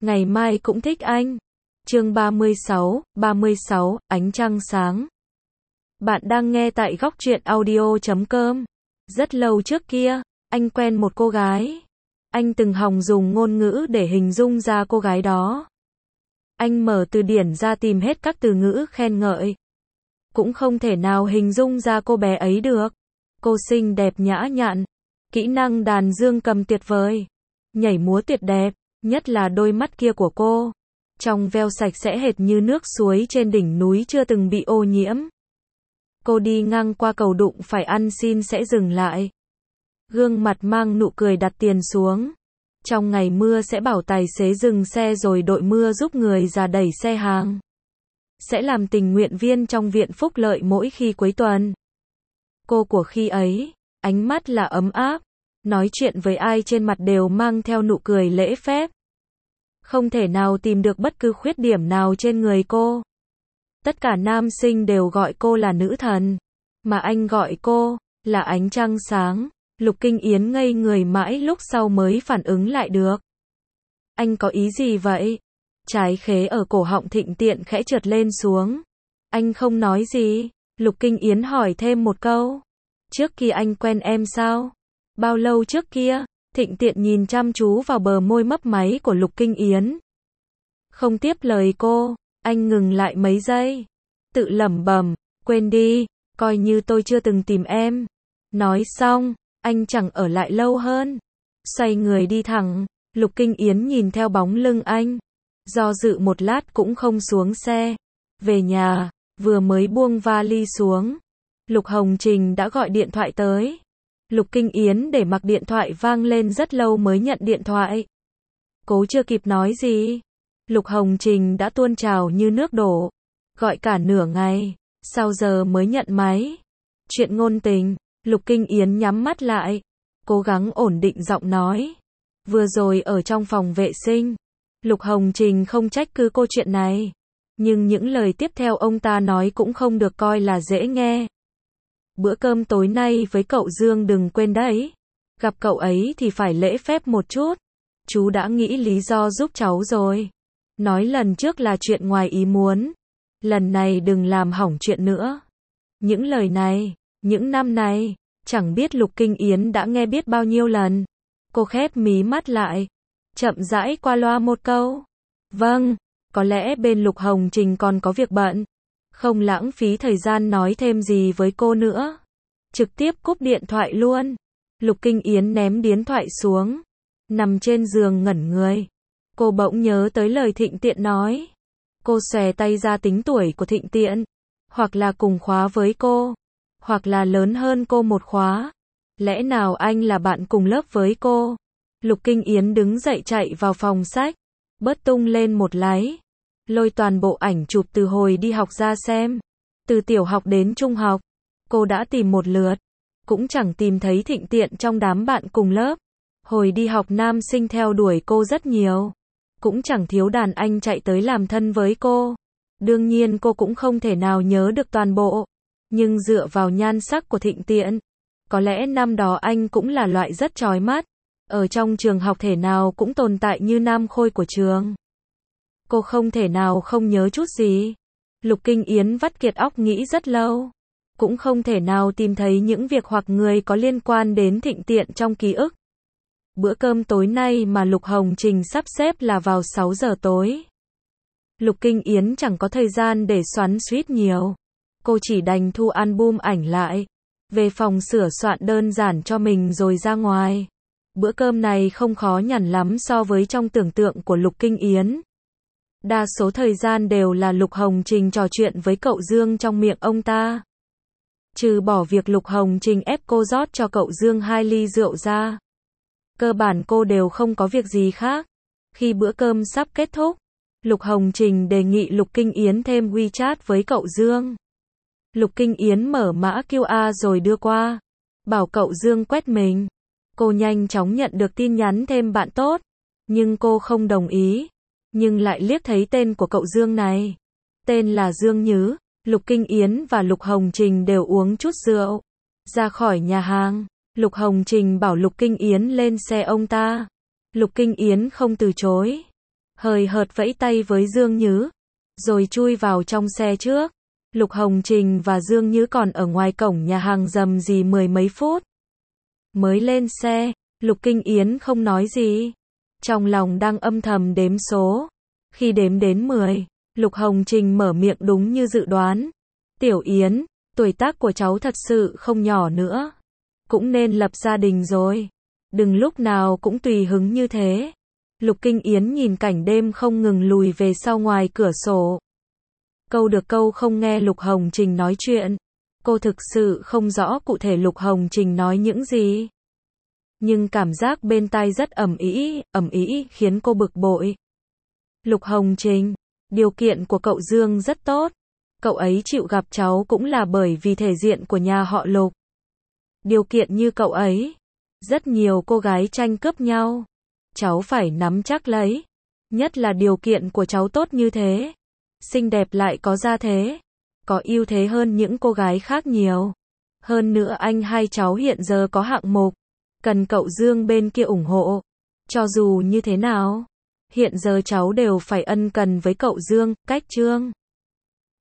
ngày mai cũng thích anh. Chương 36, ánh trăng sáng. Bạn đang nghe tại góc truyện audio.com. Rất lâu trước kia, anh quen một cô gái. Anh từng hòng dùng ngôn ngữ để hình dung ra cô gái đó. Anh mở từ điển ra tìm hết các từ ngữ khen ngợi. Cũng không thể nào hình dung ra cô bé ấy được. Cô xinh đẹp nhã nhặn, kỹ năng đàn dương cầm tuyệt vời, nhảy múa tuyệt đẹp, nhất là đôi mắt kia của cô. Trong veo sạch sẽ hệt như nước suối trên đỉnh núi chưa từng bị ô nhiễm. Cô đi ngang qua cầu đụng phải ăn xin sẽ dừng lại. Gương mặt mang nụ cười đặt tiền xuống. Trong ngày mưa sẽ bảo tài xế dừng xe rồi đội mưa giúp người già đẩy xe hàng. Sẽ làm tình nguyện viên trong viện phúc lợi mỗi khi cuối tuần. Cô của khi ấy, ánh mắt là ấm áp, nói chuyện với ai trên mặt đều mang theo nụ cười lễ phép. Không thể nào tìm được bất cứ khuyết điểm nào trên người cô. Tất cả nam sinh đều gọi cô là nữ thần, mà anh gọi cô là ánh trăng sáng. Lục Kinh Yến ngây người mãi lúc sau mới phản ứng lại được. Anh có ý gì vậy? Trái khế ở cổ họng Thịnh Tiện khẽ trượt lên xuống. Anh không nói gì. Lục Kinh Yến hỏi thêm một câu. Trước kia anh quen em sao? Bao lâu trước kia? Thịnh Tiện nhìn chăm chú vào bờ môi mấp máy của Lục Kinh Yến. Không tiếp lời cô, anh ngừng lại mấy giây. Tự lẩm bẩm, quên đi, coi như tôi chưa từng tìm em. Nói xong, anh chẳng ở lại lâu hơn. Xoay người đi thẳng, Lục Kinh Yến nhìn theo bóng lưng anh. Do dự một lát cũng không xuống xe. Về nhà, vừa mới buông vali xuống. Lục Hồng Trình đã gọi điện thoại tới. Lục Kinh Yến để mặc điện thoại vang lên rất lâu mới nhận điện thoại. Cố chưa kịp nói gì, Lục Hồng Trình đã tuôn trào như nước đổ. Gọi cả nửa ngày, sau giờ mới nhận máy. Chuyện ngôn tình, Lục Kinh Yến nhắm mắt lại, cố gắng ổn định giọng nói. Vừa rồi ở trong phòng vệ sinh, Lục Hồng Trình không trách cứ cô chuyện này. Nhưng những lời tiếp theo ông ta nói cũng không được coi là dễ nghe. Bữa cơm tối nay với cậu Dương đừng quên đấy. Gặp cậu ấy thì phải lễ phép một chút. Chú đã nghĩ lý do giúp cháu rồi. Nói lần trước là chuyện ngoài ý muốn. Lần này đừng làm hỏng chuyện nữa. Những lời này, những năm này, chẳng biết Lục Kinh Yến đã nghe biết bao nhiêu lần. Cô khép mí mắt lại, chậm rãi qua loa một câu. Vâng, có lẽ bên Lục Hồng Trình còn có việc bận. Không lãng phí thời gian nói thêm gì với cô nữa. Trực tiếp cúp điện thoại luôn. Lục Kinh Yến ném điện thoại xuống. Nằm trên giường ngẩn người. Cô bỗng nhớ tới lời Thịnh Tiện nói. Cô xòe tay ra tính tuổi của Thịnh Tiện. Hoặc là cùng khóa với cô. Hoặc là lớn hơn cô một khóa. Lẽ nào anh là bạn cùng lớp với cô? Lục Kinh Yến đứng dậy chạy vào phòng sách. Bớt tung lên một láy. Lôi toàn bộ ảnh chụp từ hồi đi học ra xem. Từ tiểu học đến trung học, cô đã tìm một lượt. Cũng chẳng tìm thấy Thịnh Tiện trong đám bạn cùng lớp. Hồi đi học nam sinh theo đuổi cô rất nhiều. Cũng chẳng thiếu đàn anh chạy tới làm thân với cô. Đương nhiên cô cũng không thể nào nhớ được toàn bộ. Nhưng dựa vào nhan sắc của Thịnh Tiện, có lẽ năm đó anh cũng là loại rất chói mắt. Ở trong trường học thể nào cũng tồn tại như nam khôi của trường. Cô không thể nào không nhớ chút gì. Lục Kinh Yến vắt kiệt óc nghĩ rất lâu. Cũng không thể nào tìm thấy những việc hoặc người có liên quan đến Thịnh Tiện trong ký ức. Bữa cơm tối nay mà Lục Hồng Trình sắp xếp là vào 6 giờ tối. Lục Kinh Yến chẳng có thời gian để xoắn xuýt nhiều. Cô chỉ đành thu album ảnh lại. Về phòng sửa soạn đơn giản cho mình rồi ra ngoài. Bữa cơm này không khó nhằn lắm so với trong tưởng tượng của Lục Kinh Yến. Đa số thời gian đều là Lục Hồng Trình trò chuyện với cậu Dương trong miệng ông ta. Trừ bỏ việc Lục Hồng Trình ép cô rót cho cậu Dương 2 ly rượu ra. Cơ bản cô đều không có việc gì khác. Khi bữa cơm sắp kết thúc, Lục Hồng Trình đề nghị Lục Kinh Yến thêm WeChat với cậu Dương. Lục Kinh Yến mở mã QR rồi đưa qua. Bảo cậu Dương quét mình. Cô nhanh chóng nhận được tin nhắn thêm bạn tốt. Nhưng cô không đồng ý. Nhưng lại liếc thấy tên của cậu Dương này. Tên là Dương Nhứ. Lục Kinh Yến và Lục Hồng Trình đều uống chút rượu. Ra khỏi nhà hàng, Lục Hồng Trình bảo Lục Kinh Yến lên xe ông ta. Lục Kinh Yến không từ chối. hời hợt vẫy tay với Dương Nhứ, rồi chui vào trong xe trước. Lục Hồng Trình và Dương Nhứ còn ở ngoài cổng nhà hàng rầm rì mười mấy phút. Mới lên xe, Lục Kinh Yến không nói gì. Trong lòng đang âm thầm đếm số. Khi đếm đến 10, Lục Hồng Trình mở miệng đúng như dự đoán. Tiểu Yến, tuổi tác của cháu thật sự không nhỏ nữa. Cũng nên lập gia đình rồi. Đừng lúc nào cũng tùy hứng như thế. Lục Kinh Yến nhìn cảnh đêm không ngừng lùi về sau ngoài cửa sổ. Câu được câu không nghe Lục Hồng Trình nói chuyện. Cô thực sự không rõ cụ thể Lục Hồng Trình nói những gì. Nhưng cảm giác bên tai rất ầm ĩ khiến cô bực bội. Lục Hồng Trình, điều kiện của cậu Dương rất tốt. Cậu ấy chịu gặp cháu cũng là bởi vì thể diện của nhà họ Lục. Điều kiện như cậu ấy, rất nhiều cô gái tranh cướp nhau. Cháu phải nắm chắc lấy. Nhất là điều kiện của cháu tốt như thế. Xinh đẹp lại có gia thế. Có ưu thế hơn những cô gái khác nhiều. Hơn nữa anh hai cháu hiện giờ có hạng mục. Cần cậu Dương bên kia ủng hộ. Cho dù như thế nào, hiện giờ cháu đều phải ân cần với cậu Dương, cách Trương.